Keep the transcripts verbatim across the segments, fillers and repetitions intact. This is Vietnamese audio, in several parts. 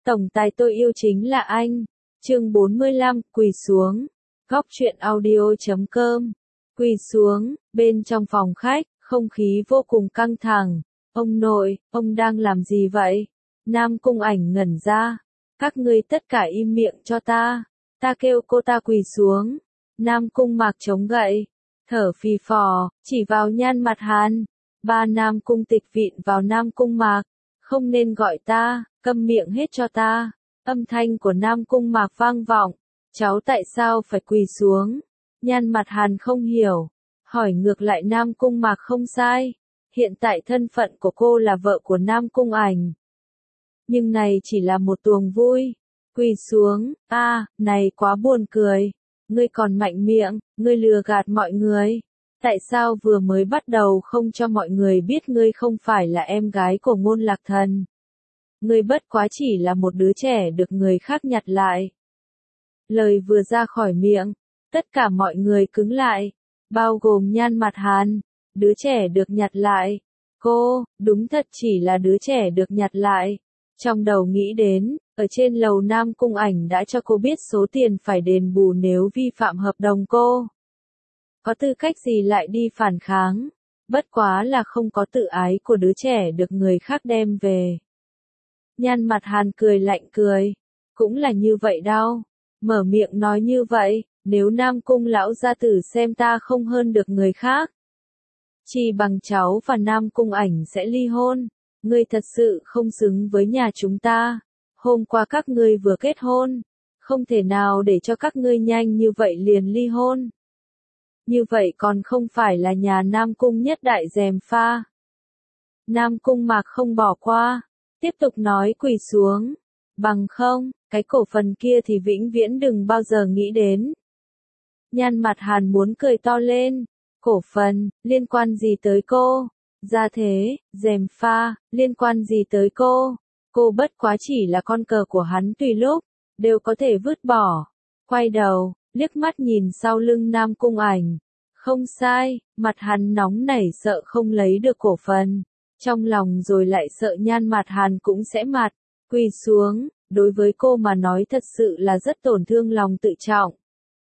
Tổng tài tôi yêu chính là anh. Chương bốn mươi lăm, quỳ xuống. Góc truyện audio chấm com. Quỳ xuống, bên trong phòng khách, không khí vô cùng căng thẳng. Ông nội, ông đang làm gì vậy? Nam Cung Ảnh ngẩn ra. Các ngươi tất cả im miệng cho ta. Ta kêu cô ta quỳ xuống. Nam Cung Mạc chống gậy, thở phì phò, chỉ vào Nhan Mặt Hàn. Ba Nam Cung Tịch vịn vào Nam Cung Mạc. Không nên gọi ta, câm miệng hết cho ta. Âm thanh của Nam Cung Mạc vang vọng. Cháu tại sao phải quỳ xuống? Nhan Mặt Hàn không hiểu. Hỏi ngược lại Nam Cung Mạc không sai. Hiện tại thân phận của cô là vợ của Nam Cung Ảnh. Nhưng này chỉ là một tuồng vui. Quỳ xuống, a, à, này quá buồn cười. Ngươi còn mạnh miệng, ngươi lừa gạt mọi người. Tại sao vừa mới bắt đầu không cho mọi người biết ngươi không phải là em gái của Ngôn Lạc Thần? Ngươi bất quá chỉ là một đứa trẻ được người khác nhặt lại. Lời vừa ra khỏi miệng, tất cả mọi người cứng lại, bao gồm Nhan Mặt Hàn, đứa trẻ được nhặt lại. Cô, đúng thật chỉ là đứa trẻ được nhặt lại. Trong đầu nghĩ đến, ở trên lầu Nam Cung Ảnh đã cho cô biết số tiền phải đền bù nếu vi phạm hợp đồng cô. Có tư cách gì lại đi phản kháng? Bất quá là không có tự ái của đứa trẻ được người khác đem về. Nhan Mặt Hàn cười lạnh cười. Cũng là như vậy đâu. Mở miệng nói như vậy, nếu Nam Cung lão gia tử xem ta không hơn được người khác. Chỉ bằng cháu và Nam Cung Ảnh sẽ ly hôn. Ngươi thật sự không xứng với nhà chúng ta. Hôm qua các ngươi vừa kết hôn. Không thể nào để cho các ngươi nhanh như vậy liền ly hôn. Như vậy còn không phải là nhà Nam Cung nhất đại gièm pha. Nam Cung Mạc không bỏ qua. Tiếp tục nói quỳ xuống. Bằng không, cái cổ phần kia thì vĩnh viễn đừng bao giờ nghĩ đến. Nhan Mặt Hàn muốn cười to lên. Cổ phần, liên quan gì tới cô? Gia thế, gièm pha, liên quan gì tới cô? Cô bất quá chỉ là con cờ của hắn tùy lúc, đều có thể vứt bỏ. Quay đầu, liếc mắt nhìn sau lưng Nam Cung Ảnh. Không sai, mặt hắn nóng nảy sợ không lấy được cổ phần. Trong lòng rồi lại sợ Nhan Mặt Hàn cũng sẽ mặt. Quỳ xuống, đối với cô mà nói thật sự là rất tổn thương lòng tự trọng.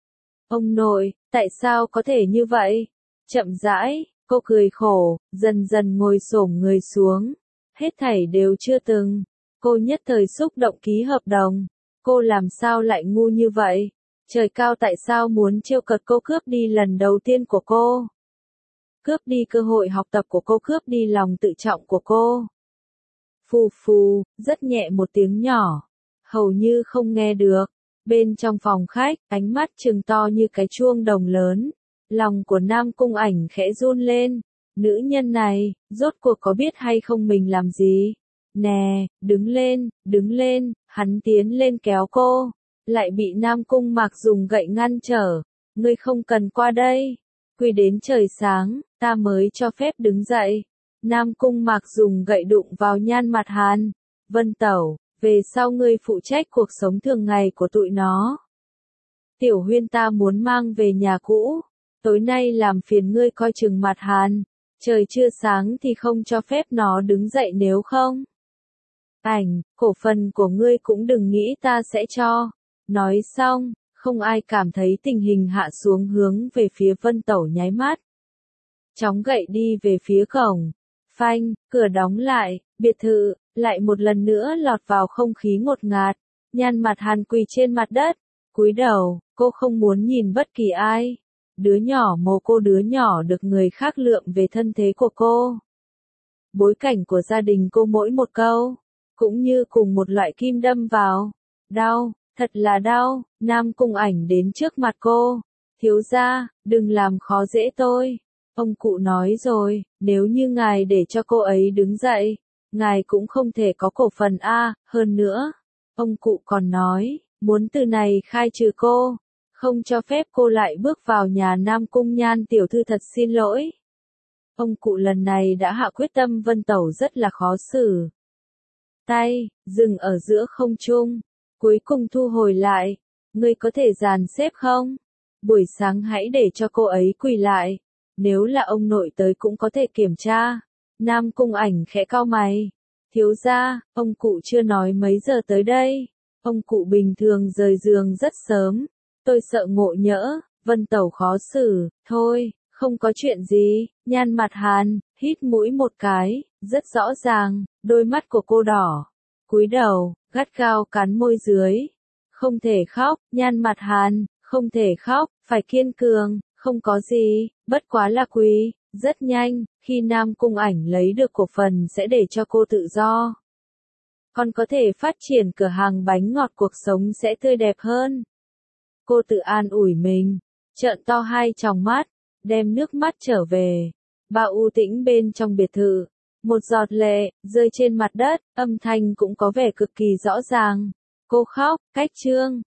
Ông nội, tại sao có thể như vậy? Chậm rãi, cô cười khổ, dần dần ngồi xổm người xuống. Hết thảy đều chưa từng. Cô nhất thời xúc động ký hợp đồng. Cô làm sao lại ngu như vậy? Trời cao tại sao muốn trêu cợt cô, cướp đi lần đầu tiên của cô? Cướp đi cơ hội học tập của cô, cướp đi lòng tự trọng của cô. Phù phù, rất nhẹ một tiếng nhỏ. Hầu như không nghe được. Bên trong phòng khách, ánh mắt trừng to như cái chuông đồng lớn. Lòng của Nam Cung Ảnh khẽ run lên. Nữ nhân này, rốt cuộc có biết hay không mình làm gì? Nè, đứng lên, đứng lên, hắn tiến lên kéo cô. Lại bị Nam Cung Mạc dùng gậy ngăn trở. Ngươi không cần qua đây. Quỳ đến trời sáng, ta mới cho phép đứng dậy. Nam Cung Mạc dùng gậy đụng vào Nhan Mặt Hàn. Vân Tẩu, về sau ngươi phụ trách cuộc sống thường ngày của tụi nó. Tiểu Huyên ta muốn mang về nhà cũ. Tối nay làm phiền ngươi coi chừng Mặt Hàn. Trời chưa sáng thì không cho phép nó đứng dậy nếu không. Ảnh, cổ phần của ngươi cũng đừng nghĩ ta sẽ cho. Nói xong, không ai cảm thấy tình hình hạ xuống hướng về phía Vân Tẩu nháy mắt. Chóng gậy đi về phía cổng. Phanh, cửa đóng lại, biệt thự, lại một lần nữa lọt vào không khí ngột ngạt. Nhan Mặt Hàn quỳ trên mặt đất, cúi đầu, cô không muốn nhìn bất kỳ ai. Đứa nhỏ mồ cô, đứa nhỏ được người khác lượm về thân thế của cô. Bối cảnh của gia đình cô mỗi một câu, cũng như cùng một loại kim đâm vào. Đau, thật là đau. Nam Cung Ảnh đến trước mặt cô. Thiếu gia, đừng làm khó dễ tôi. Ông cụ nói rồi, nếu như ngài để cho cô ấy đứng dậy, ngài cũng không thể có cổ phần a, hơn nữa. Ông cụ còn nói, muốn từ này khai trừ cô, không cho phép cô lại bước vào nhà Nam Cung. Nhan tiểu thư thật xin lỗi. Ông cụ lần này đã hạ quyết tâm. Vân Tẩu rất là khó xử. Tay, dừng ở giữa không trung, cuối cùng thu hồi lại. Ngươi có thể dàn xếp không? Buổi sáng hãy để cho cô ấy quỳ lại. Nếu là ông nội tới cũng có thể kiểm tra. Nam Cung Ảnh khẽ cau mày. Thiếu gia, ông cụ chưa nói mấy giờ tới đây. Ông cụ bình thường rời giường rất sớm. Tôi sợ ngộ nhỡ, Vân Tẩu khó xử, thôi, không có chuyện gì. Nhan mặt Hàn, hít mũi một cái, rất rõ ràng, đôi mắt của cô đỏ. Cúi đầu, gắt gao cắn môi dưới. Không thể khóc, Nhan mặt Hàn, không thể khóc, phải kiên cường, không có gì, bất quá là quý. Rất nhanh, khi Nam Cung Ảnh lấy được cổ phần sẽ để cho cô tự do. Còn có thể phát triển cửa hàng bánh ngọt, cuộc sống sẽ tươi đẹp hơn. Cô tự an ủi mình, trợn to hai tròng mắt, đem nước mắt trở về. Bao u tĩnh bên trong biệt thự, một giọt lệ rơi trên mặt đất, âm thanh cũng có vẻ cực kỳ rõ ràng. Cô khóc, cách trương,